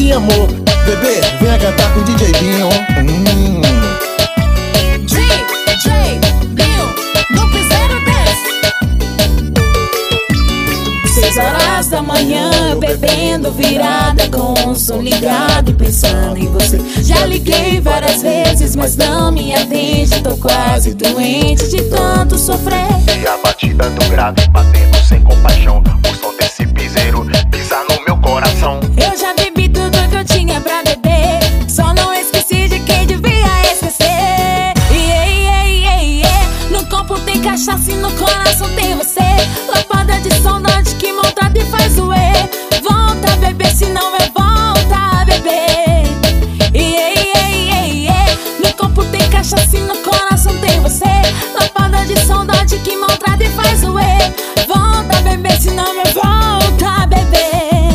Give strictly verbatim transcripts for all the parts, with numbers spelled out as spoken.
de amor. Bebê, venha cantar com o D J Binho. hum. D J Binho, no piseiro desse. Seis horas da manhã, eu bebendo, virada com o som ligado e pensando em você. Já liguei várias vezes, mas não me atende. Tô quase doente de tanto sofrer. E a batida do grave batendo sem compaixão. O som desse piseiro pisa no meu coração. Eu já bebi tudo que eu tinha pra beber, só não esqueci de quem devia esquecer. Iê, iê, iê, iê. No corpo tem cachaça e no coração tem você. Lapada de saudade que montada e faz doer. Volta a beber, senão eu volto a beber. Iê, iê, iê, iê. No corpo tem cachaça e no coração tem você. Lapada de saudade que maltrata e faz doer. Volta a beber, senão eu volto a beber.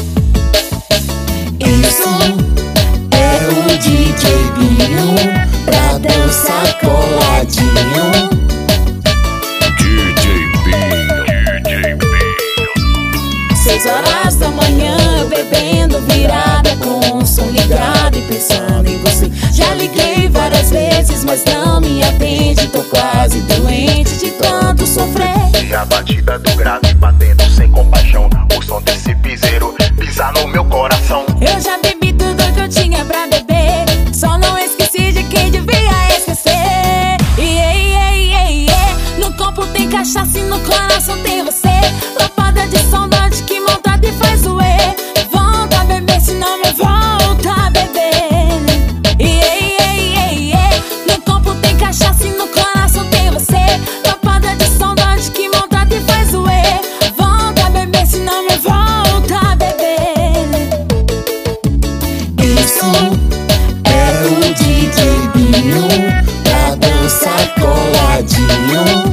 Isso é o D J Binho pra dançar coladinho. D J Binho, D J Binho. Seis horas da manhã, eu bebendo, virada com o som ligado e pensando em você. Já liguei várias vezes, mas não me atende. Tô quase doente de tanto sofrer. E a batida do grave batendo sem compaixão. O som desse piseiro pisa no meu coração. Eu já bebi tudo que eu tinha pra beber, só não esqueci de quem devia esquecer. Iê, iê, iê, iê. No corpo tem cachaça e no coração tem você. Lapada de saudade que maltrata e faz doer. Volta a beber, senão eu volto a beber. Iê, iê, iê, iê. No corpo tem cachaça e no coração tem você. Lapada de saudade que maltrata e faz doer. Volta a beber, senão eu volto a beber. Isso é o D J Binho pra dançar coladinho.